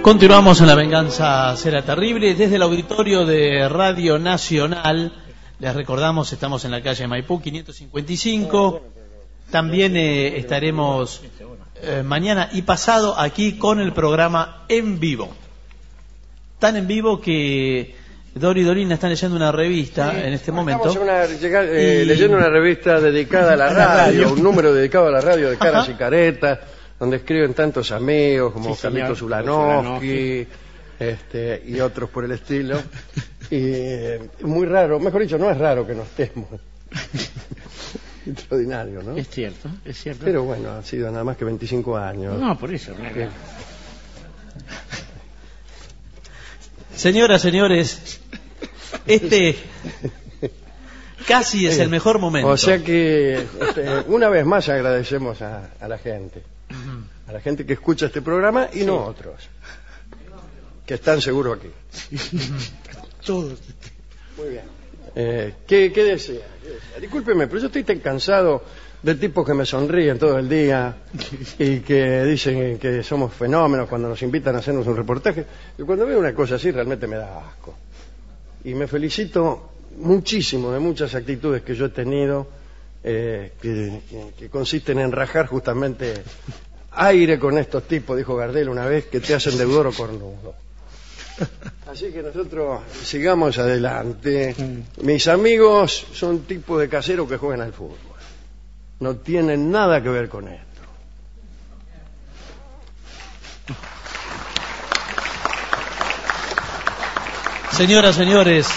Continuamos en La Venganza Será Terrible desde el auditorio de Radio Nacional. Les recordamos, estamos en la calle Maipú 555. También estaremos mañana y pasado aquí con el programa en vivo. Tan en vivo que Dori y Dorina están leyendo una revista en este momento. Estamos leyendo una revista dedicada a la radio, un número dedicado a la radio de Caras y Caretas, donde escriben tantos amigos como Carlitos Ulanovsky y otros por el estilo. Y muy raro, mejor dicho, no es raro que no estemos. Extraordinario, ¿no? Es cierto, es cierto. Pero bueno, han sido nada más que 25 años. No, por eso. Señoras, señores, este casi es el mejor momento. O sea que una vez más agradecemos a la gente. A la gente que escucha este programa y no otros. Que están seguros aquí. Todos. Muy bien. ¿Qué desea? Discúlpeme, pero yo estoy tan cansado de tipos que me sonríen todo el día y que dicen que somos fenómenos cuando nos invitan a hacernos un reportaje. Y cuando veo una cosa así realmente me da asco. Y me felicito muchísimo de muchas actitudes que yo he tenido que consisten en rajar justamente aire con estos tipos, dijo Gardel una vez, que te hacen deudor o cornudo. Así que nosotros sigamos adelante. Mis amigos son tipos de caseros que juegan al fútbol. No tienen nada que ver con esto. Señoras, señores,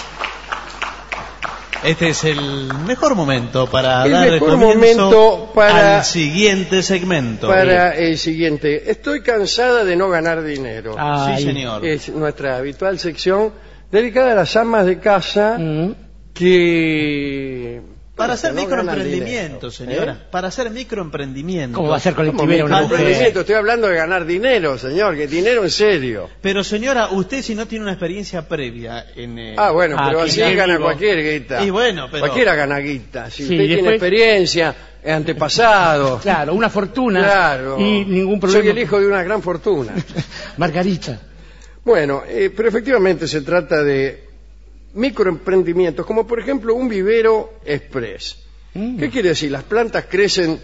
este es el mejor momento para dar comienzo al siguiente segmento. Para el siguiente. Estoy cansada de no ganar dinero. Sí, señor. Es nuestra habitual sección dedicada a las amas de casa que... Para hacer microemprendimiento, señora. Para hacer microemprendimiento. ¿Cómo va a ser colectivera una mujer? Estoy hablando de ganar dinero, señor, que dinero en serio. Pero, señora, usted si no tiene una experiencia previa en... bueno, pero así gana cualquier guita. Y bueno, pero... Cualquiera gana guita. Si usted tiene experiencia, antepasado... Claro, una fortuna. Claro. Y ningún problema. Soy el hijo de una gran fortuna. Margarita. Bueno, pero efectivamente se trata de microemprendimientos, como por ejemplo un vivero express. ¿Qué quiere decir? Las plantas crecen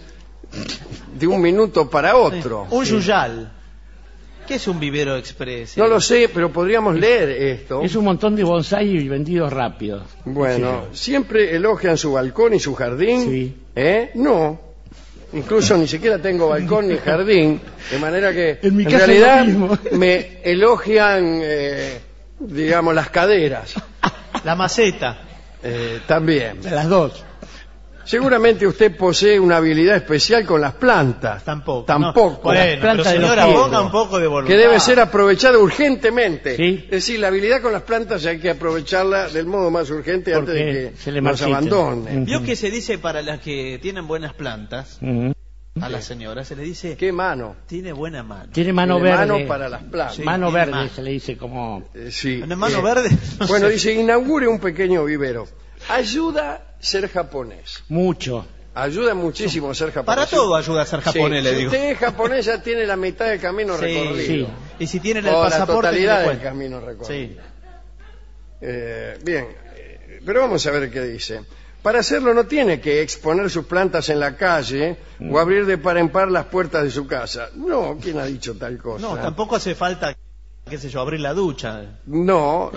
de un minuto para otro. Un yuyal. ¿Qué es un vivero express? No lo sé, pero podríamos leer esto. Es un montón de bonsái vendidos rápido. Bueno, siempre elogian su balcón y su jardín. Sí. No. Incluso ni siquiera tengo balcón ni jardín, de manera que en mi realidad me elogian, digamos, las caderas. La maceta. También. De las dos. Seguramente usted posee una habilidad especial con las plantas. Tampoco. No. Bueno, pero señora, ponga un poco de voluntad. Que debe ser aprovechada urgentemente. ¿Sí? Es decir, la habilidad con las plantas hay que aprovecharla del modo más urgente antes de que nos abandonen. ¿Vio que se dice para las que tienen buenas plantas? A la señora se le dice... ¿Qué mano? Tiene buena mano. Tiene mano verde. Mano para las plantas. Sí, mano verde se le dice como... sí. ¿Mano verde? No bueno, sé. dice, inaugure un pequeño vivero. Ayuda ser japonés. Mucho. Ayuda muchísimo ser japonés. Para todo ayuda a ser japonés, le si digo. usted es japonés ya tiene la mitad del camino recorrido. Sí. Y si tiene el O pasaporte... la totalidad le del cuento. camino recorrido. Sí. Bien, pero vamos a ver qué dice. Para hacerlo no tiene que exponer sus plantas en la calle o abrir de par en par las puertas de su casa. No, ¿quién ha dicho tal cosa? No, tampoco hace falta, qué sé yo, abrir la ducha. No,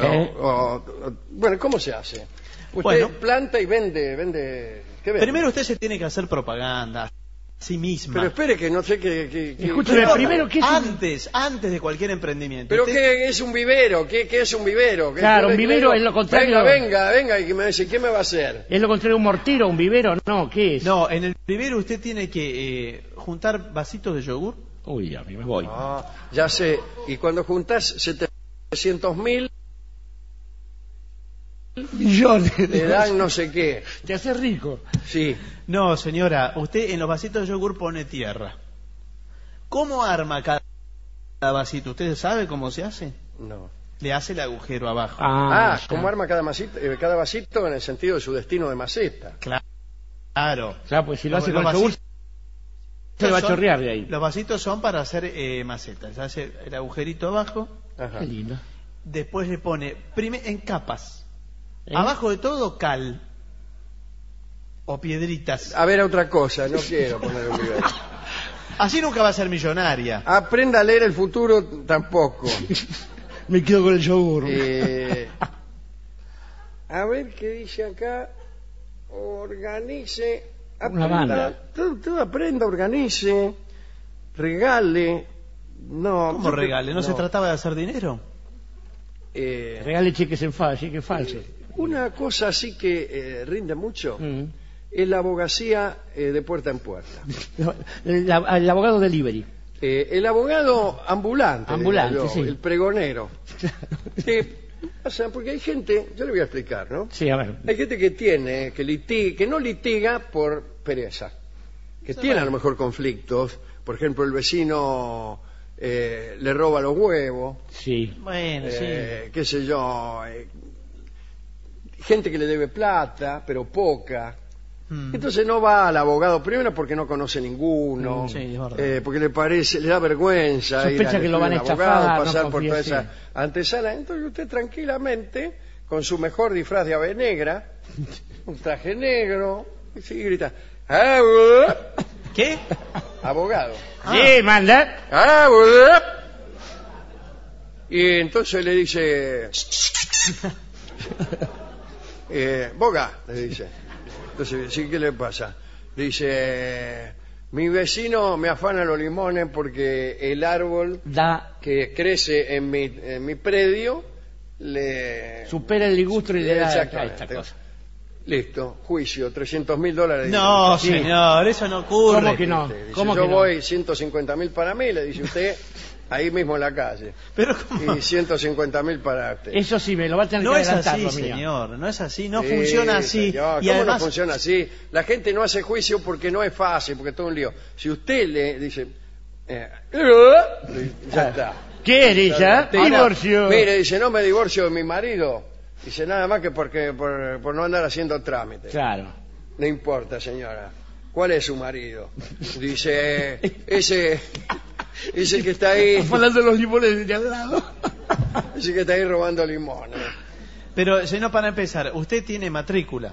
bueno, ¿cómo se hace? Usted planta y vende... ¿Qué vende? Primero usted se tiene que hacer propaganda a sí misma. Pero espere que no sé qué... Escúcheme, primero, ¿qué es antes de cualquier emprendimiento. ¿Pero usted... qué es un vivero? ¿Qué es un vivero? Claro, un vivero es lo contrario. Venga, y que me dice, ¿qué me va a hacer? ¿Es lo contrario un mortero, un vivero? No, ¿qué es? No, en el vivero usted tiene que juntar vasitos de yogur. Uy, a mí me voy. Ya sé, y cuando juntás 700.000... millones le dan no sé qué. Te hace rico. Sí. No, señora, usted en los vasitos de yogur pone tierra. ¿Cómo arma cada vasito? ¿Usted sabe cómo se hace? No. Le hace el agujero abajo. ¿Cómo arma cada vasito en el sentido de su destino de maceta? Claro. Claro, pues si lo hace con yogur se va a chorrear de ahí. Los vasitos son para hacer macetas. Se hace el agujerito abajo Ajá. Qué lindo. Después le pone en capas. ¿Eh? Abajo de todo cal. O piedritas. A ver, otra cosa, no quiero poner un nivel. Así nunca va a ser millonaria. Aprenda a leer el futuro tampoco. Me quedo con el yogur. A ver qué dice acá. Organice. Una banda. Todo aprenda, organice. Regale. No. ¿Cómo regale? ¿No se trataba de hacer dinero? Regale cheques en cheques falsos. Una cosa así que rinde mucho es la abogacía de puerta en puerta. El abogado delivery. El abogado ambulante, Ambulante, diría yo, sí. el pregonero. O sea, porque hay gente, yo le voy a explicar, ¿no? Sí, a ver. Hay gente que tiene, que no litiga por pereza, que tiene a lo mejor conflictos. Por ejemplo, el vecino le roba los huevos, Sí. Bueno, sí. qué sé yo, gente que le debe plata, pero poca. Entonces no va al abogado, primero porque no conoce ninguno, Sí, es verdad. porque le da vergüenza Sospecha ir al que lo van a estudio del abogado, estafar, no pasar por confía, toda sí. esa antesala. Entonces usted tranquilamente, con su mejor disfraz de ave negra, un traje negro, y sí, grita, ¿Qué? abogado, Sí, manda. abogado. Y entonces le dice, boga, le dice. Entonces, ¿sí, qué le pasa? Dice, mi vecino me afana los limones porque el árbol Da, que crece en mi predio le... supera el disgusto y le da Exactamente. esta cosa. Listo, juicio, $300.000. No, Sí. señor, eso no ocurre. ¿Cómo que no? Dice, ¿Cómo yo que no? voy 150.000 para mí, le dice usted, ahí mismo en la calle. Pero ¿cómo? Y 150.000 para usted. Eso sí, me lo va a tener No que es adelantar, así, lo mío. señor, no es así, no Sí, funciona así. señor, Y ¿cómo además, no funciona así? La gente no hace juicio porque no es fácil, porque es todo un lío. Si usted le dice, ya está. ¿Qué eres, ya? Ahora, Divorcio. Mire, dice, no me divorcio de mi marido. Dice, nada más que por no andar haciendo trámites. Claro. No importa, señora. ¿Cuál es su marido? Dice, ese que está ahí, Falando los limones de al lado. ese que está ahí robando limones. pero señor, para empezar, usted tiene matrícula.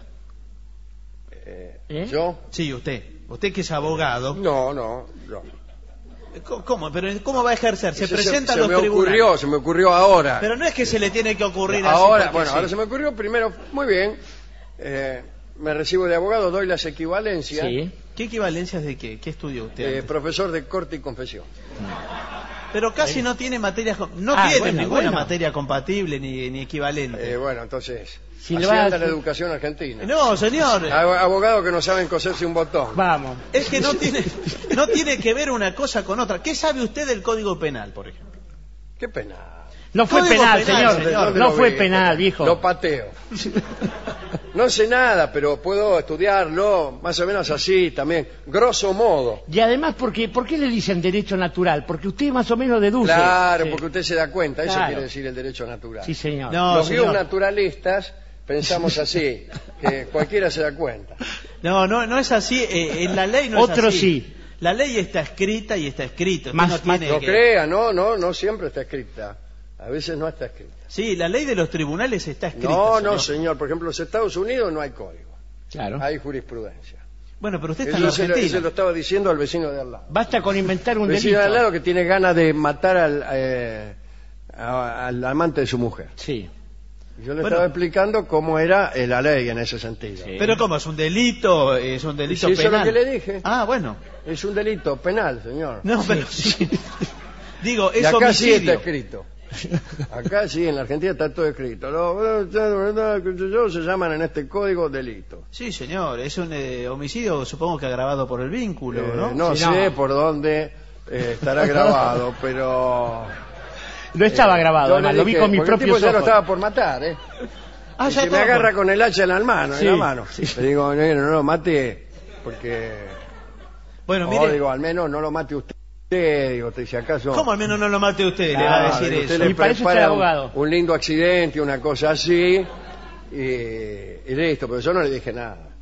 ¿Eh? ¿Yo? Sí, usted. Usted que es abogado. No. ¿Cómo? Pero ¿cómo va a ejercer? Se Ese presenta a los tribunales. se me ocurrió ahora. Pero no es que se le tiene que ocurrir Ahora, así. porque bueno, sí. ahora se me ocurrió primero, muy bien, me recibo de abogado, doy las equivalencias, Sí. ¿Qué equivalencias de qué? ¿Qué estudió usted? antes? profesor de corte y confesión. Pero casi no tiene materias, no Ah, tiene bueno, ninguna bueno. materia compatible ni equivalente. Bueno, entonces, Si así le va a- anda la educación argentina. No, señor, Abogados que no saben coserse un botón. Vamos. es que no tiene que ver una cosa con otra. ¿Qué sabe usted del Código Penal, por ejemplo? Qué pena. No fue Código penal, penal, señor. señor. No fue penal, viejo. Lo pateo. No sé nada, pero puedo estudiarlo más o menos así también, grosso modo. Y además, ¿por qué le dicen derecho natural? Porque usted más o menos deduce. Claro, Sí. porque usted se da cuenta, eso Claro. quiere decir el derecho natural. Sí, señor. No, Los señor. bionaturalistas pensamos así, que cualquiera se da cuenta. No es así. En la ley no Otro es así. sí. La ley está escrita y está escrito. Usted Más- no tiene No que- crea, no siempre está escrita. A veces no está escrita. Sí, la ley de los tribunales está escrita. No, señor. Por ejemplo, en los Estados Unidos no hay código, Claro. hay jurisprudencia. Bueno, pero usted está en Eso se Argentina. lo estaba diciendo al vecino de al lado. Basta con inventar un El vecino delito. de al lado que tiene ganas de matar al amante de su mujer. Sí. Yo le Bueno. estaba explicando cómo era la ley en ese sentido. Sí. Pero ¿cómo? ¿Es un delito? ¿Es un delito Sí, eso es penal? lo que le dije. Ah, bueno. Es un delito penal, señor. No, pero sí. Digo, Y es acá sí está homicidio. escrito. Acá sí, en la Argentina está todo escrito. Los se llaman en este código delitos. Sí, señor, es un homicidio, supongo que agravado por el vínculo, ¿no? No Sí, sé no. por dónde estará grabado, pero... No estaba grabado, yo además, le lo vi dije, con mis porque el tipo propios ya lo ojos. estaba por matar, ¿eh? Ah, Y ya se me estaba agarra por- con el hacha en la mano, Sí, sí. Le digo, negro, no lo mate, porque... Bueno, O mire, digo, al menos no lo mate usted, digo, si acaso... ¿cómo al menos no lo mate usted? Le va a Claro, decir usted eso. le Y para eso está prepara el abogado. un lindo accidente, una cosa así, y listo, pero yo no le dije nada.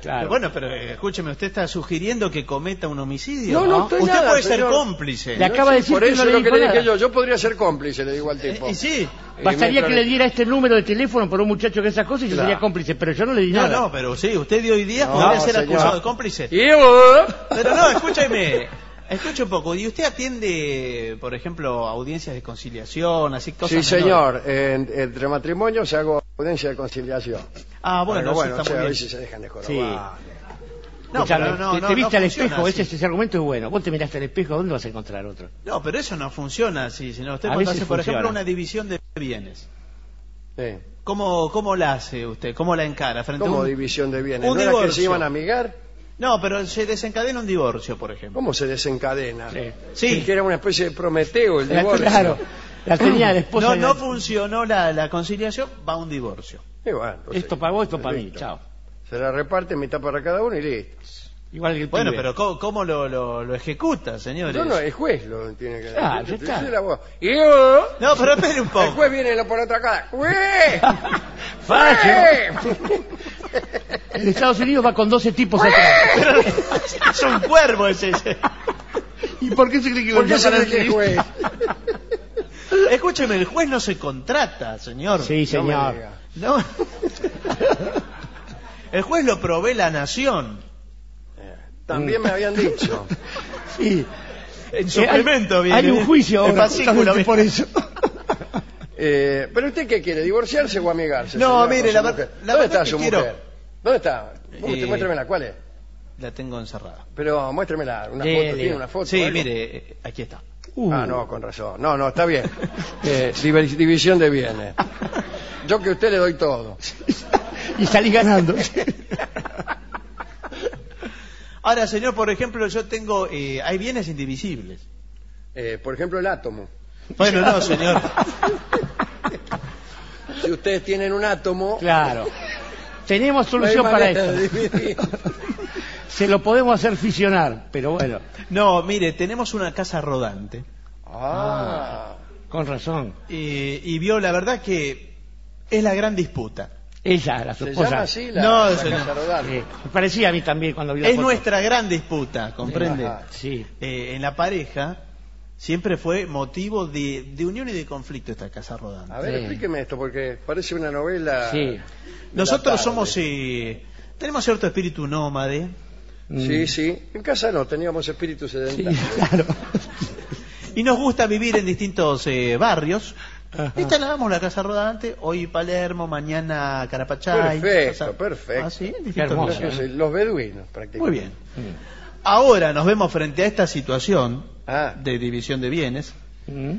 Claro. Bueno, pero escúcheme, usted está sugiriendo que cometa un homicidio. No estoy usted nada, puede ser señor. cómplice. Le acaba de decir Por que eso no es le lo que dijo le dije nada. yo puedo ser cómplice, le digo al tipo. Y sí. Bastaría mientras que le diera este número de teléfono por un muchacho que esas cosas y yo Claro. sería cómplice, pero yo no le di No, nada. no, pero sí, usted de hoy día No, podría ser señor. acusado de cómplice. Y yo, Pero no, escúcheme. Escuche un poco. ¿Y usted atiende, por ejemplo, audiencias de conciliación, así cosas sí, menores? señor, entre matrimonios hago audiencia de conciliación. Ah, bueno, eso está o sea, muy a bien. veces se dejan de jorobar. Sí. No, Escuchame, pero no, te viste al funciona espejo, así. ese argumento es bueno. Vos te miraste al espejo, ¿dónde vas a encontrar otro? No, pero eso no funciona así, sino usted A cuando veces hace, por funciona. ejemplo, una división de bienes. Sí. ¿Cómo la hace usted? ¿Cómo la encara? Frente a ¿Cómo un... división de bienes? un ¿No era que divorcio. se iban a amigar? No, pero se desencadena un divorcio, por ejemplo. ¿Cómo se desencadena? Sí. Sí. Que era una especie de Prometeo el divorcio. Claro, la tenía la esposa. No funcionó la conciliación, va a un divorcio. Y bueno, entonces, Esto para vos, esto para mí, listo. chao. Se la reparte mitad para cada uno y listo. Igual que el Bueno, pibe. pero ¿cómo lo ejecuta, señores? No, el juez lo tiene que Claro, decir. ya está. Yo soy la voz. Y yo, No, pero espere un el poco. juez viene por otra cara. ¡Juez! Fácil. En Estados Unidos va con 12 tipos atrás. Es un cuervo ese. ¿Y por qué se cree que ¿Por qué se para cree que es juez? Escúcheme, el juez no se contrata, señor. Sí, No me señor. diga. No. El juez lo provee la nación. También me habían dicho. Sí. En suplemento hay, viene. hay un juicio el ahora, fascículo justamente por eso. ¿Pero usted qué quiere? ¿Divorciarse o amigarse? No, señor, mire, con su la mujer? la ¿Dónde verdad está que su quiero- mujer? ¿Dónde está? Muéstremela, ¿cuál es? La tengo encerrada. Pero muéstremela, una Dele. foto, tiene una foto. Sí, algo? mire, aquí está. Ah, no, con razón. No, está bien. División de bienes. Yo que a usted le doy todo. Y salí ganando. Ahora, señor, por ejemplo, yo tengo... hay bienes indivisibles. Por ejemplo, el átomo. Bueno, no, señor. Si ustedes tienen un átomo, Claro. Tenemos no hay solución para manera de esto. dividir. Se lo podemos hacer fisionar, pero bueno, No, mire, tenemos una casa rodante. Ah. con razón. Y vio, la verdad que es la gran disputa. Ella, la su ¿Se esposa. llama así No, la señor. casa rodante? Me parecía a mí también cuando vi la Es foto. nuestra gran disputa, ¿comprende? Ajá. Sí. En la pareja siempre fue motivo de unión y de conflicto esta casa rodante. A ver, Sí. explíqueme esto, porque parece una novela. Sí. de Nosotros la tarde. somos... tenemos cierto espíritu nómade. Sí, sí. En casa no, teníamos espíritu Sí, sedentario. claro. Y nos gusta vivir en distintos barrios. Ajá. Instalamos la casa rodante, hoy Palermo, mañana Carapachay. Perfecto, perfecto. Ah, sí, en Qué distintos hermoso. lugares. Los beduinos, prácticamente. Muy bien. Ahora nos vemos frente a esta situación Ah. de división de bienes Mm.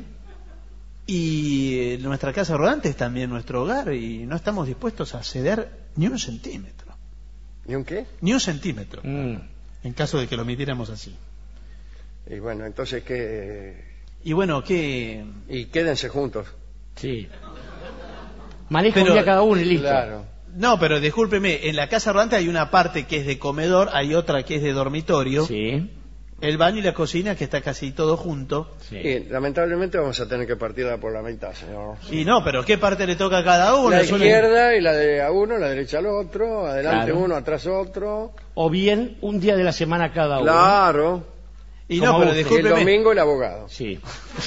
y nuestra casa rodante es también nuestro hogar y no estamos dispuestos a ceder ni un centímetro. ¿Y un qué? Ni un centímetro, Mm. en caso de que lo omitiéramos así. Y bueno, entonces que Y bueno, ¿qué? y quédense juntos. Sí. Maneja Pero- un día cada uno y listo. Claro. No, pero discúlpeme, en la casa rodante hay una parte que es de comedor, hay otra que es de dormitorio, Sí. el baño y la cocina que está casi todo junto. Sí. Y lamentablemente vamos a tener que partirla por la mitad, señor. Y no, pero ¿qué parte le toca a cada uno? La Es una- izquierda y la de a uno, la derecha al otro, adelante Claro. uno, atrás otro. O bien un día de la semana cada uno. Claro. Y como no, pero guste. Y el discúlpeme, domingo el abogado. Sí.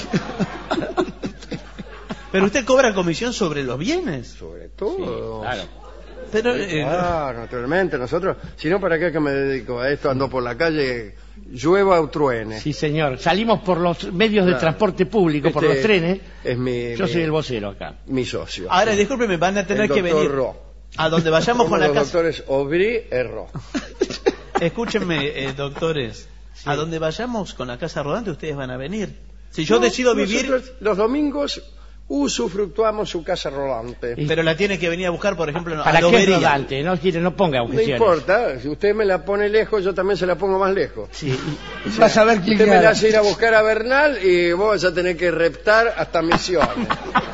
pero usted cobra comisión sobre los bienes. Sobre todo. Claro. Pero Claro, naturalmente. Nosotros, si no, ¿para qué que me dedico a esto? Ando por la calle, llueva o truene. Sí, señor. Salimos por los medios de Claro. transporte público, por Este los trenes. Es Yo soy el vocero acá. mi socio. ahora discúlpeme, van a tener el que doctor venir Ro. a donde vayamos Como con la los casa. doctores Aubry y Ro. Escúchenme, doctores, a donde vayamos con la casa rodante ustedes van a venir. Si yo decido vivir, Nosotros los domingos usufructuamos su casa rodante. pero la tiene que venir a buscar, por ejemplo, a ¿Para qué es Lobería. rodante? No ponga No objeciones. importa, si usted me la pone lejos, yo también se la pongo más lejos. Sí. y vas a ver quién Usted me la gana. hace ir a buscar a Bernal y vos vas a tener que reptar hasta Misiones.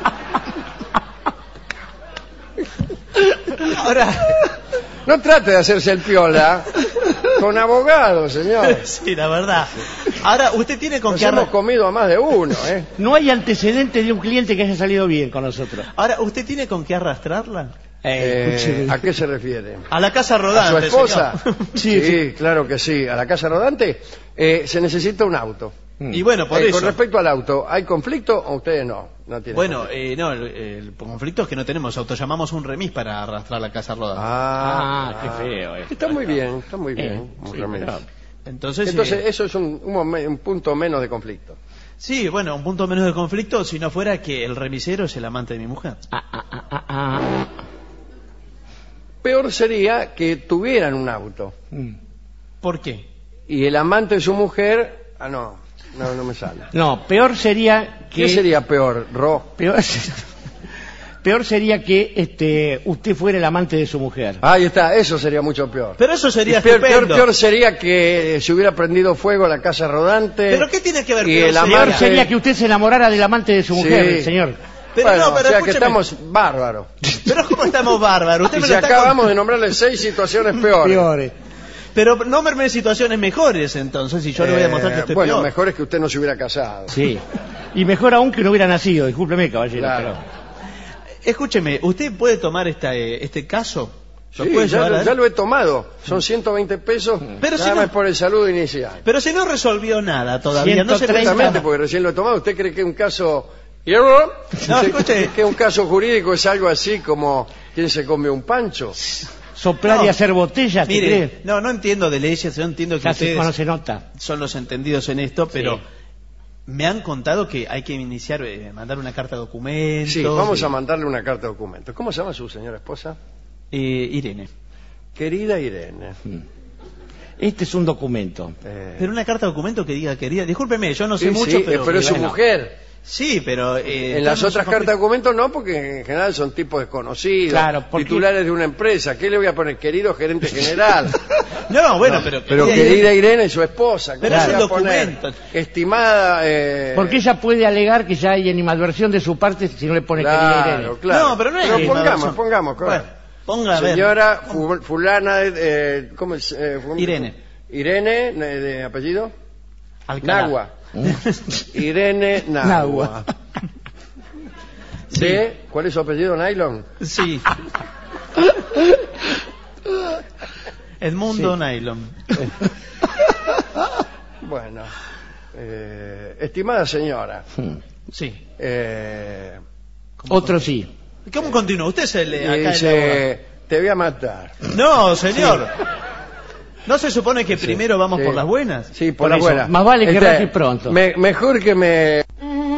Ahora, No trate de hacerse el piola con abogados, señor. sí, la verdad. Ahora, usted tiene con Nos qué hemos arrastrar. comido a más de uno, No hay antecedentes de un cliente que haya salido bien con nosotros. Ahora, ¿usted tiene con qué arrastrarla? ¿A qué se refiere? A la casa ¿A rodante, su esposa? señor. Sí, claro que sí. ¿A la casa rodante? Se necesita un auto. Y bueno, por eso. Con respecto al auto, ¿hay conflicto o ustedes no? No tienen Bueno, conflicto. no, el conflicto es que no tenemos auto. Llamamos un remis para arrastrar la casa rodante. Qué feo. Está muy bien, está muy bien. un sí, remis. pero- Entonces, Eso es un punto menos de conflicto. sí, bueno, un punto menos de conflicto si no fuera que el remisero es el amante de mi mujer. Peor sería que tuvieran un auto ¿Por qué? y el amante de su mujer... no me sale. No, peor sería que... ¿Qué sería peor, Ro? Peor sería que usted fuera el amante de su mujer. Ahí está, eso sería mucho peor. Pero eso sería Y peor estupendo. sería que se hubiera prendido fuego la casa rodante. ¿Pero qué tiene que ver y peor el sería? Peor amante- sería que usted se enamorara del amante de su Sí. mujer, señor. Pero Bueno, no, pero o sea que escúcheme. estamos bárbaros. Pero ¿cómo estamos bárbaros? Usted Y me si lo está acabamos de nombrarle 6 situaciones peores. Peores. Pero nómbreme situaciones mejores entonces, y yo le voy a demostrar que estoy bueno, peor. mejor es que usted no se hubiera casado. Sí. Y mejor aún que no hubiera nacido, discúlpeme, caballero. Claro. Escúcheme, ¿usted puede tomar este caso? ¿Lo Sí, puede llevar ya adelante? lo he tomado. Son 120 pesos. Pero nada si más no- por el saludo inicial. Pero si no resolvió nada todavía, no se 130. Exactamente, porque recién lo he tomado. ¿Usted cree que un caso... ¿Hierro? No, ¿Usted escuche. cree que un caso jurídico es algo así como ¿quién se come un pancho? Soplar y No. hacer botellas, ¿te Mire, cree? no entiendo de leyes, no entiendo que Casi ustedes cuando se nota. son los entendidos en esto, pero Sí. me han contado que hay que iniciar, mandar una carta de documento. Sí, vamos a mandarle una carta de documento. ¿Cómo se llama su señora esposa? Irene. Querida Irene. Este es un documento. Pero una carta de documento que diga querida. Discúlpeme, yo no sé sí, mucho, sí, pero es su bueno. mujer. Sí, pero En las otras cartas de documento no, porque en general son tipos desconocidos, Claro, porque- titulares de una empresa. ¿Qué le voy a poner? Querido gerente general. No, bueno, Pero querida Irene, su esposa. ¿Cómo Pero le es un voy a poner? documento. Estimada... Porque ella puede alegar que ya hay animadversión de su parte si no le pone querida Irene. Claro, claro. No, pero no es animadversión. pongamos. Bueno, ponga a ver. Señora fulana, ¿cómo es? Irene. Irene, de apellido. Alcalá. Nagua. Irene Nagua. ¿Cuál es su apellido? Nylon. Sí. Edmundo Nylon. Bueno, estimada señora, Sí. Otro sí. ¿Cómo continúa? Usted se le acá dice, te voy a matar. No, señor. ¿No se supone que primero vamos Sí. por las buenas? Sí, por Por las eso, buenas. más vale que raje pronto. Mejor que me...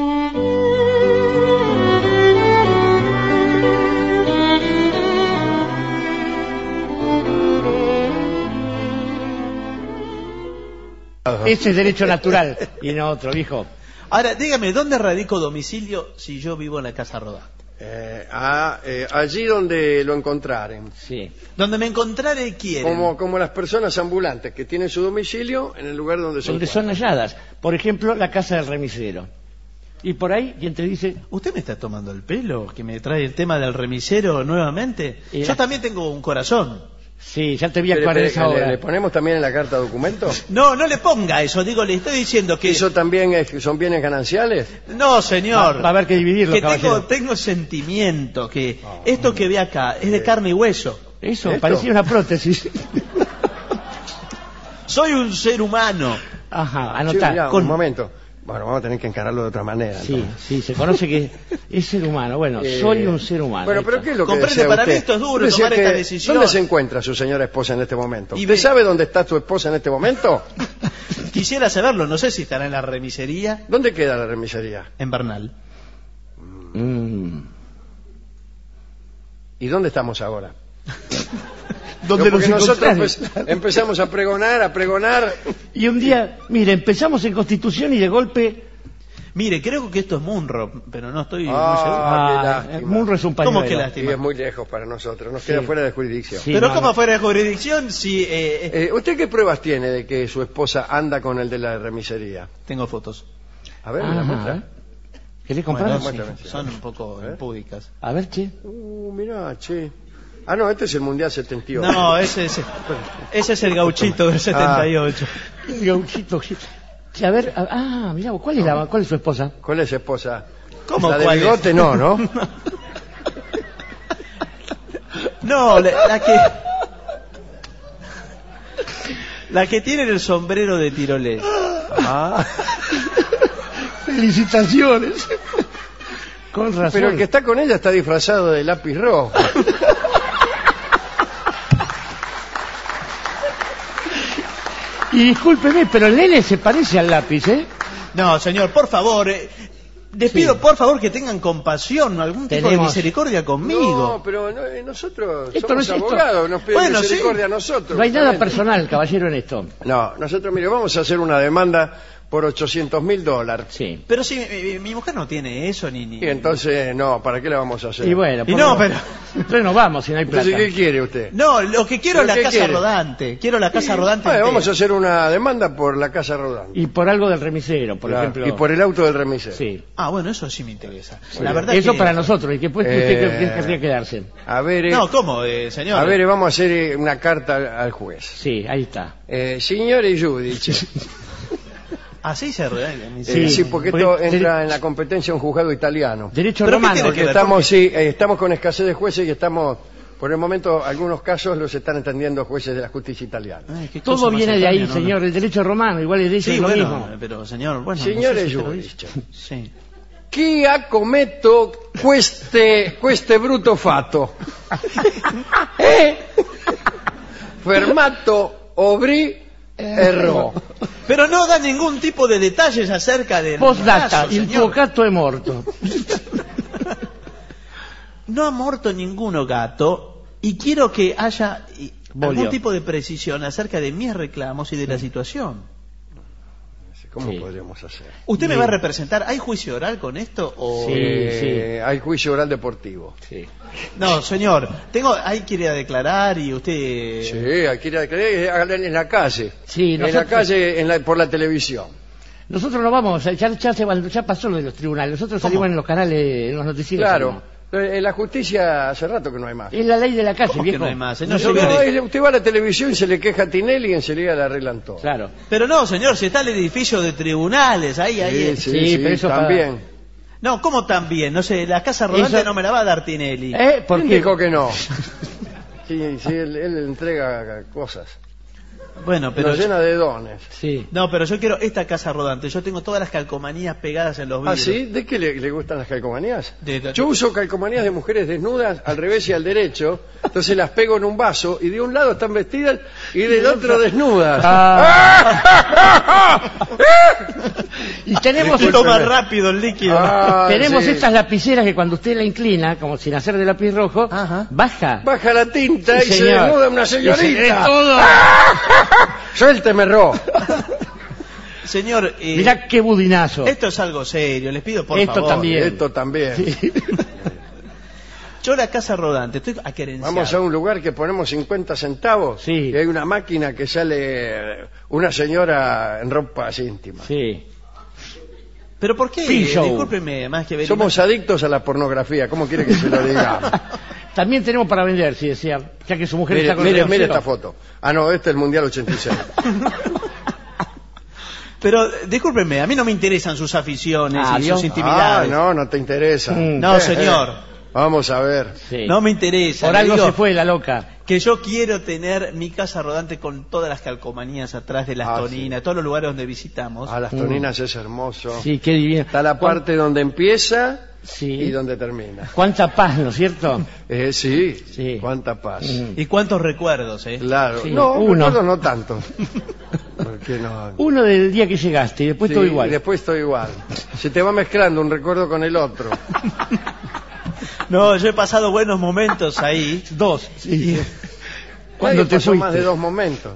Ese es derecho natural y no otro, viejo. Ahora, dígame, ¿dónde radico domicilio si yo vivo en la casa rodante? allí donde lo encontraren. Sí. Donde me encontraré quieren. Como las personas ambulantes que tienen su domicilio en el lugar donde se Donde son halladas. Por ejemplo, la casa del remisero. Y por ahí, quien te dice, ¿Usted me está tomando el pelo? ¿Que me trae el tema del remisero nuevamente? Y Yo la- también tengo un corazón. sí, ya te voy a Espere, actuar en espere, esa hora. ¿Le ponemos también en la carta documento? No, no le ponga eso. Digo, le estoy diciendo que... ¿Eso también son bienes gananciales? No, señor. Va a haber que dividirlo, Que caballero. tengo sentimiento, que esto que ve acá es de carne y hueso. Eso, ¿Esto? parecía una prótesis. Soy un ser humano. Ajá, Sí, anotá. mirá, con- un momento. Bueno, vamos a tener que encararlo de otra manera. Sí, entonces. sí, se conoce que es ser humano. Bueno, soy un ser humano. Bueno, ahí pero está. ¿qué es lo que Comprende, desea para mí usted? esto es duro, Usted decía tomar esta que- decisión. ¿Dónde se encuentra su señora esposa en este momento? Y ¿Usted ve- sabe dónde está su esposa en este momento? Quisiera saberlo, no sé si estará en la remisería ¿Dónde queda la remisería? en Bernal. ¿Y dónde estamos ahora? ¿Dónde Porque nos nosotros encontramos? empezamos a pregonar. Y un día, mire, empezamos en Constitución y de golpe... Mire, creo que esto es Munro, pero no estoy muy seguro. Ah, qué lástima. Munro es un pañuelo. ¿Cómo que Y lástima? es muy lejos para nosotros, nos Sí. queda fuera de jurisdicción. Sí. Pero no, ¿cómo no. fuera de jurisdicción si ¿Usted qué pruebas tiene de que su esposa anda con el de la remisería? tengo fotos? A ver, ¿me la Ajá. muestra? ¿Querés Bueno, comprar? sí, Muéstrame, sí. son un poco impúdicas. A ver, che. Mirá, che. Ah, no, este es el Mundial 78. No, ese es el gauchito del 78. Gauchito. Che, a ver, mirá, ¿cuál es su esposa? ¿Cuál es esposa? ¿Cómo La de cuál es? bigote no, ¿no? No, la que tiene el sombrero de tirolés. Ah, Felicitaciones. Con razón. pero el que está con ella está disfrazado de lápiz rojo. Y discúlpeme, pero el nene se parece al lápiz, ¿eh? No, señor, por favor. Les pido, por favor, que tengan compasión, algún tipo de Tenemos- misericordia conmigo. No, pero nosotros Esto somos no es esto. abogados, nos piden Bueno, misericordia sí. a nosotros. No hay nada justamente. personal, caballero, en esto. No, nosotros, mire, vamos a hacer una demanda por $800.000. Sí. Pero si mi mujer no tiene eso ni... Y entonces, no, ¿para qué la vamos a hacer? Y bueno, Y no, pero... entonces nos vamos si no hay plata. Entonces, ¿qué quiere usted? No, lo que quiero es ¿Pero la qué casa quiere? rodante. Quiero la casa rodante. Bueno, entera. vamos a hacer una demanda por la casa rodante. Y por algo del remisero, por Claro, ejemplo. y por el auto del remisero. Sí. Ah, bueno, eso sí me interesa. Muy La bien. verdad Eso que... para nosotros. ¿Y después usted querría quedarse? A ver, No, ¿cómo, señor? a ver, vamos a hacer una carta al juez. Sí, ahí está. Signore Giudice. Así se arregla. Sí. Sí, porque Porque esto entra en la competencia de un juzgado italiano. Derecho ¿Pero qué romano. tiene Porque que ver? estamos con escasez de jueces y estamos, por el momento, algunos casos los están entendiendo jueces de la justicia italiana. Ay, qué cosa Todo más viene de ahí, extraña, ¿no? señor. El derecho romano, igual es de eso Sí, es lo bueno, mismo. pero señor, bueno... Signore no sé si te lo Giudice. dice. Sí. Chi ha commesso queste brutto fatto? Fermato, obrì, errò. Pero no da ningún tipo de detalles acerca de... Postdata, caso, il señor. tuo gatto è morto. No ha muerto ninguno gato y quiero que haya algún Bolio. tipo de precisión acerca de mis reclamos y de la situación. ¿Cómo Sí. podríamos hacer? ¿Usted me va a representar? ¿Hay juicio oral con esto? O... Sí. Hay juicio oral deportivo. Sí. No, señor. Hay que ir a declarar y usted... Sí, hay que ir a declarar en la calle. Sí, en la nosotros- calle, por la televisión. Nosotros no vamos, ya pasó lo de los tribunales. Nosotros ¿Cómo? salimos en los canales, en los noticieros. Claro. salimos. En la justicia hace rato que no hay más. Es la ley de la calle, ¿Cómo que viejo. no hay más, señor? No, señores. usted va a la televisión y se le queja a Tinelli y enseguida le arreglan todo. Claro. Pero no, señor, si está el edificio de tribunales, ahí. Sí, pero eso también. No, ¿cómo también? No sé, la casa rodante Eso- no me la va a dar Tinelli. ¿Por ¿Quién qué? dijo que no? Sí, él entrega cosas. Bueno, pero... Nos llena de dones. Sí. No, pero yo quiero esta casa rodante. Yo tengo todas las calcomanías pegadas en los ¿Ah, vidrios. sí? ¿De qué le gustan las calcomanías? De- Yo uso calcomanías de mujeres desnudas al revés y al derecho, entonces las pego en un vaso y de un lado están vestidas y del otro desnudas. Y tenemos, Y toma rápido el líquido. Ah, tenemos sí. estas lapiceras que cuando usted la inclina, como sin hacer de lápiz rojo, Ajá. baja. Baja la tinta Sí, y se señor. desnuda una Y se ve señorita. todo. Suélteme, Ro. Señor, Mirá qué budinazo. esto es algo serio, les pido por Esto favor. también. Bien. Esto también. Yo la casa rodante, estoy aquerenciado. Vamos a un lugar que ponemos 50 centavos Sí. y hay una máquina que sale una señora en ropas íntimas. Sí. ¿Pero por qué? Pin show. Discúlpeme, más que venir. Somos adictos a la pornografía, ¿cómo quiere que se lo digamos? También tenemos para vender, si decía, ya que su mujer Mire, está con mire, el mire negocio. esta foto. Ah, no, este es el Mundial 86. Pero discúlpeme, a mí no me interesan sus aficiones Ah, y ¿vio? sus intimidades. no te interesa. No, señor. Vamos a ver. Sí. No me interesa. Por Le algo digo se fue la loca. que yo quiero tener mi casa rodante con todas las calcomanías atrás de las Ah, toninas, todos los lugares donde visitamos. A las toninas es hermoso. Sí, qué divino. Está la parte donde empieza Sí. y donde termina. Cuánta paz, ¿no es cierto? Sí, Sí. cuánta paz. Mm. Y cuántos recuerdos, ¿eh? Claro. Sí, No, uno. recuerdo no tanto. Porque no. Uno del día que llegaste y después Sí, todo igual. y después estoy igual. Se te va mezclando un recuerdo con el otro. No, yo he pasado buenos momentos ahí. Dos. Sí. Cuando Cuando te pasó más fuiste. de 2 momentos.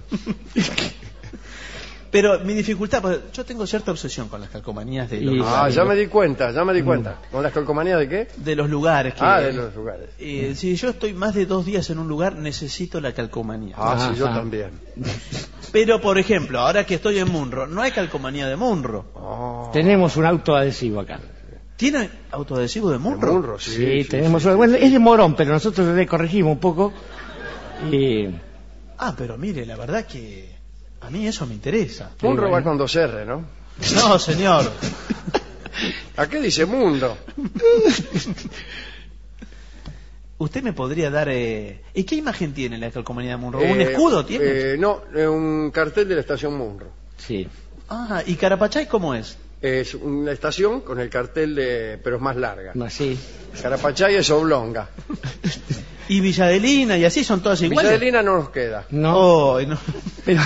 Pero mi dificultad, pues, yo tengo cierta obsesión con las calcomanías de los, Y- lugares, Ya me di cuenta. ¿Con las calcomanías de qué? de los lugares. Que, De los lugares. Si yo estoy más de 2 días en un lugar, necesito la calcomanía. Sí, yo Ajá. también. Pero, por ejemplo, ahora que estoy en Munro, no hay calcomanía de Munro. Oh, Tenemos un auto adhesivo acá. ¿Tiene autoadhesivo de de Munro? Munro, sí, tenemos bueno, es de Morón, pero nosotros le corregimos un poco. Y Ah, pero mire, la verdad que a mí eso me interesa. Munro bueno. va con 2 R, ¿no? No, señor. ¿A qué dice mundo? usted me podría dar... ¿Y qué imagen tiene la calcomanía de Munro? ¿Un escudo tiene? No, un cartel de la estación Munro. Sí. Ah, ¿y Carapachay cómo es? Es una estación con el cartel pero es más larga. Sí. Carapachay es oblonga. ¿Y Villadelina y así son todas iguales? Villadelina no nos queda. No, Oh, no. pero...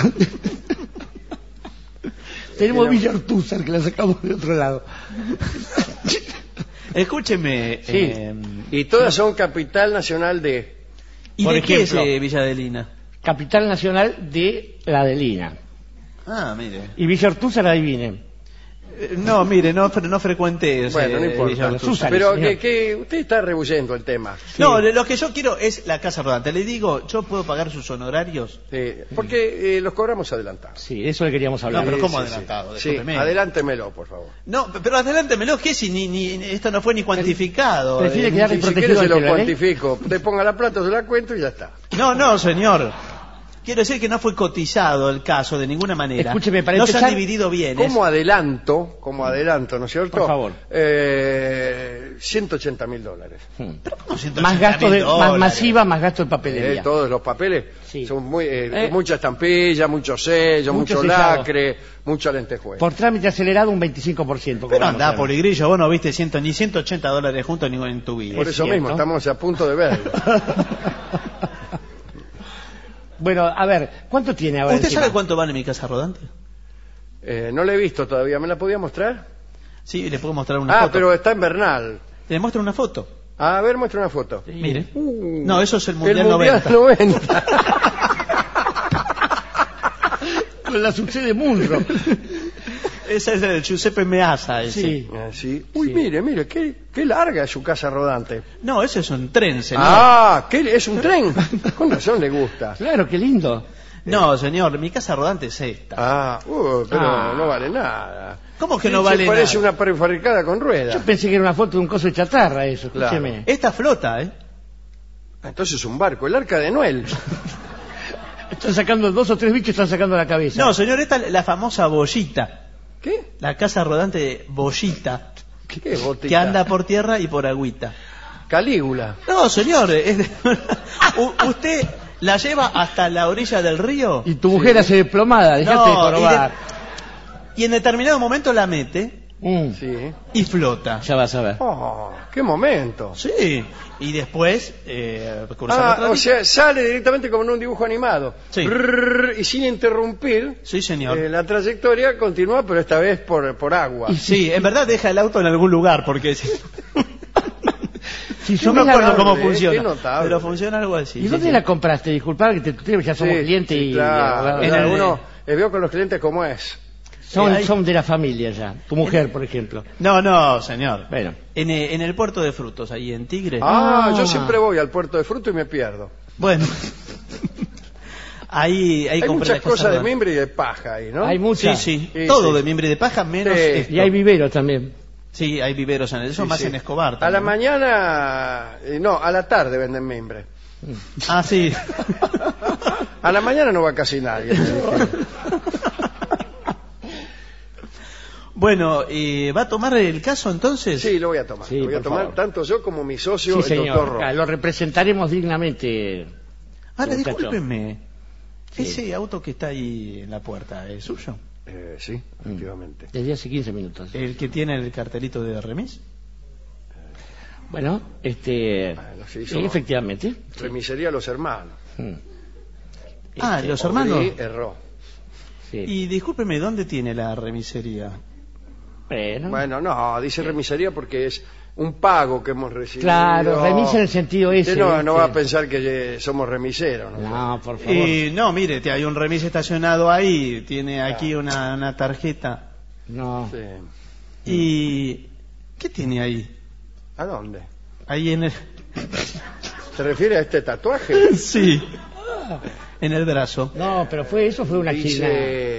Tenemos Villa Ortúzar, que la sacamos de otro lado. Escúcheme. Sí. Y todas son capital nacional de... ¿Y Por de qué es ejemplo, Villadelina? Capital nacional de la Adelina. Ah, mire. Y Villa Ortúzar, adivinen. No, mire, no frecuente Bueno, no importa. Villa Ortúzar. Pero señor. que usted está rebuyendo el tema. No, lo que yo quiero es la casa rodante. Le digo, ¿yo puedo pagar sus honorarios? Porque los cobramos adelantados. Sí, eso le queríamos hablar. No, pero ¿cómo Sí, adelantado? Sí, Discúlpeme. adelántemelo, por favor. No, pero adelántemelo, que si ni esto no fue ni cuantificado. Prefiere quedar Si protegido quiere se lo ante la ley. cuantifico. Usted ponga la plata, se la cuento y ya está. No, señor. Quiero decir que no fue cotizado el caso de ninguna manera. Escúcheme, para no se empezar, han dividido bienes. Como adelanto, ¿no es cierto? Por favor. $180.000. ¿Pero cómo 180.000 Más gasto de más dólares? masiva, más gasto de papelería. Todos los papeles Sí. son mucha estampilla, mucho sello, Mucho mucho sellado. lacre, mucha lentejuela. Por trámite acelerado, un 25%. Pero cobramos anda, ahora. Poligrillo, vos no viste ni $180 juntos ni en tu vida. Por eso cierto. mismo, estamos a punto de verlo. Bueno, a ver, ¿cuánto tiene ahora? ¿Usted encima? sabe cuánto vale mi casa rodante? No la he visto todavía, ¿me la podía mostrar? Sí, le puedo mostrar una foto. Pero está en Bernal. Le muestro una foto. A ver, muestra una foto. Mire. No, eso es el Mundial, El Mundial 90. Con la sucede Munro. Ese es el Giuseppe Meazza. Ese. Sí. Sí. Uy, Sí. mire, qué larga es su casa rodante. No, ese es un tren, señor. ¿Es un tren? Con razón le gusta. Claro, qué lindo. No, señor, mi casa rodante es esta. Pero no vale nada. ¿Cómo que no vale Se parece nada? una prefabricada con Yo ruedas. pensé que era una foto de un coso de chatarra eso, Claro. escúcheme. Esta flota, ¿eh? Entonces es un barco, el arca de Noel. Están sacando 2 o 3 bichos, están sacando la cabeza. No, señor, esta es la famosa bollita. ¿Qué? La casa rodante bollita. ¿Qué botita? Que anda por tierra y por agüita. Calígula. No, señor, usted la lleva hasta la orilla del río Y tu mujer hace desplomada, dejate de probar. y en determinado momento la mete Sí. y flota. Ya vas a ver. Oh, qué momento. Sí, y después cruzando otra O vía. sea, sale directamente como en un dibujo animado. Sí. Y sin interrumpir, Sí, señor. la trayectoria continúa, pero esta vez por agua. Sí, en verdad deja el auto en algún lugar porque Si yo no me sos acuerdo la- cómo qué funciona, notable. pero funciona algo así. ¿Y sí, dónde sí. la compraste? Disculpa que ya somos Sí, clientes sí, y claro. En el- Uno veo con los clientes cómo es. son de la familia ya. Tu mujer, por ejemplo. No, señor. Bueno. En el puerto de frutos, ahí en Tigre. Yo siempre voy al puerto de fruto y me pierdo. Bueno. ahí Hay compré muchas la casa cosas de rodante. mimbre y de paja ahí, ¿no? Hay Sí, muchas. sí, Sí, todo sí. de mimbre y de paja menos Sí. esto. Y hay viveros también. Sí, hay viveros en eso, Sí, más sí. en Escobar. A la también. mañana, no, a la tarde venden mimbre. Ah, sí. A la mañana no va casi nadie. Bueno, ¿va a tomar el caso entonces? Sí, lo voy a tomar. Sí, lo voy a por tomar favor. tanto yo como mi socio, Sí, el señor. doctor Ross. Lo representaremos dignamente. Ahora, muchacho. discúlpenme. Sí. Ese auto que está ahí en la puerta, ¿es suyo? Sí, efectivamente. Desde hace 15 minutos. ¿El que tiene el cartelito de remis? Bueno, Bueno, sí, sí, efectivamente. Remisería Los Hermanos. Mm. Ah, los hermanos. Sí, erró. Sí. Y discúlpeme, ¿dónde tiene la remisería? Bueno, Bueno, no, dice remisería porque es un pago que hemos recibido. claro, remisa en el sentido ese. Usted no ¿viste? va a pensar que somos remiseros, ¿no? No, por favor. No, mire, hay un remis estacionado ahí, tiene aquí una tarjeta. No. Sí. ¿Y qué tiene ahí? ¿A dónde? Ahí en el... ¿Se refiere a este tatuaje? Sí, en el brazo. No, pero eso fue una china.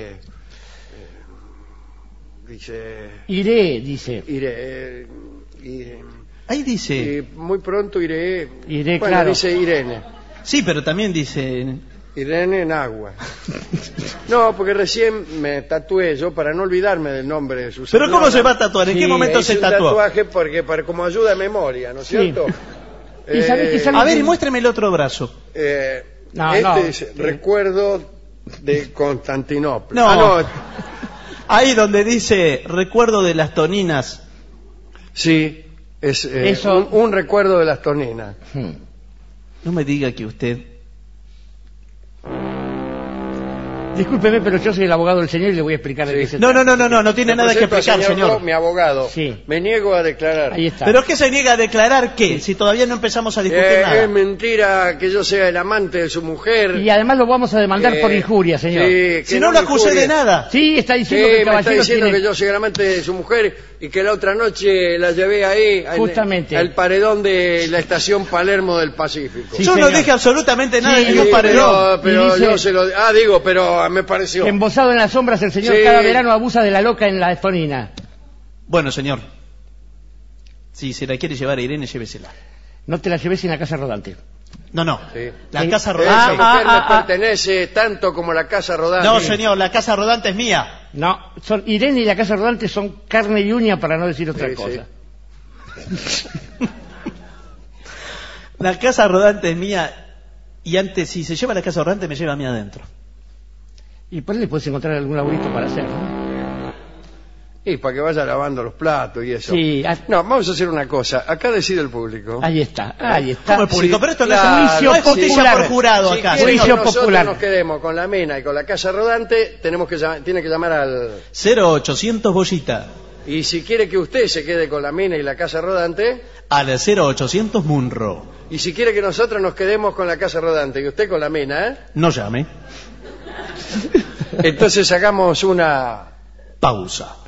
Dice... Iré, dice. Iré... Ahí dice... muy pronto iré... Iré, bueno, claro. dice Irene. Sí, pero también dice... Irene en agua. No, porque recién me tatué yo para no olvidarme del nombre de su ¿Pero cómo señora. se va a tatuar? ¿En Sí, qué momento Es se un tatuó? tatuaje porque como ayuda de memoria, ¿no es Sí. cierto? Y sabés que es algo A ver, que- y muéstreme el otro brazo. No, este no. dice, recuerdo de Constantinopla. No. Ahí donde dice recuerdo de las toninas. Sí, es Eso- un recuerdo de las toninas. No me diga que usted... Discúlpeme, pero yo soy el abogado del señor y le voy a explicar de Sí. qué se No, trata. no tiene Me nada que presento, explicar, señor. Brock, mi abogado. Sí. Me niego a declarar. Ahí está. ¿Pero qué se niega a declarar qué? Si todavía no empezamos a discutir Es nada. mentira que yo sea el amante de su mujer. Y además lo vamos a demandar por injuria, señor. Sí, que Si no lo me acusé injurie. de nada. Sí, está Sí, diciendo que el me está caballero diciendo tiene... que yo soy el amante de su mujer y que la otra noche la llevé ahí Justamente. al paredón de la estación Palermo del Pacífico. Sí, Yo señor. no dije absolutamente nada Sí, de ningún paredón. pero Y dice- yo se lo... pero me pareció. Embosado en las sombras, el señor Sí. cada verano abusa de la loca en la estonina. Bueno, señor. Si se la quiere llevar a Irene, llévesela. No te la lleves en la casa rodante. No. Sí. La casa Esa rodante... mujer me pertenece tanto como la casa rodante. No, señor, la casa rodante es mía. No, son Irene y la casa rodante son carne y uña para no decir otra Sí, cosa. La casa rodante es mía. Y antes, si se lleva la casa rodante, me lleva a mí adentro. Y por ahí le puedes encontrar algún laburito para hacer, ¿no? Y para que vaya lavando los platos y eso. Sí, No, vamos a hacer una cosa. Acá decide el público. ahí está, ahí está. Como el público, Sí, pero esto claro, no es juicio justicia popular. por jurado Si acá. quiere que Juicio señor. nosotros popular. nos quedemos con la mina y con la casa rodante, tiene que llamar al... 0800 Bollita. Y si quiere que usted se quede con la mina y la casa rodante, Al 0800 Munro. y si quiere que nosotros nos quedemos con la casa rodante y usted con la mina, No llame. entonces hagamos una... Pausa.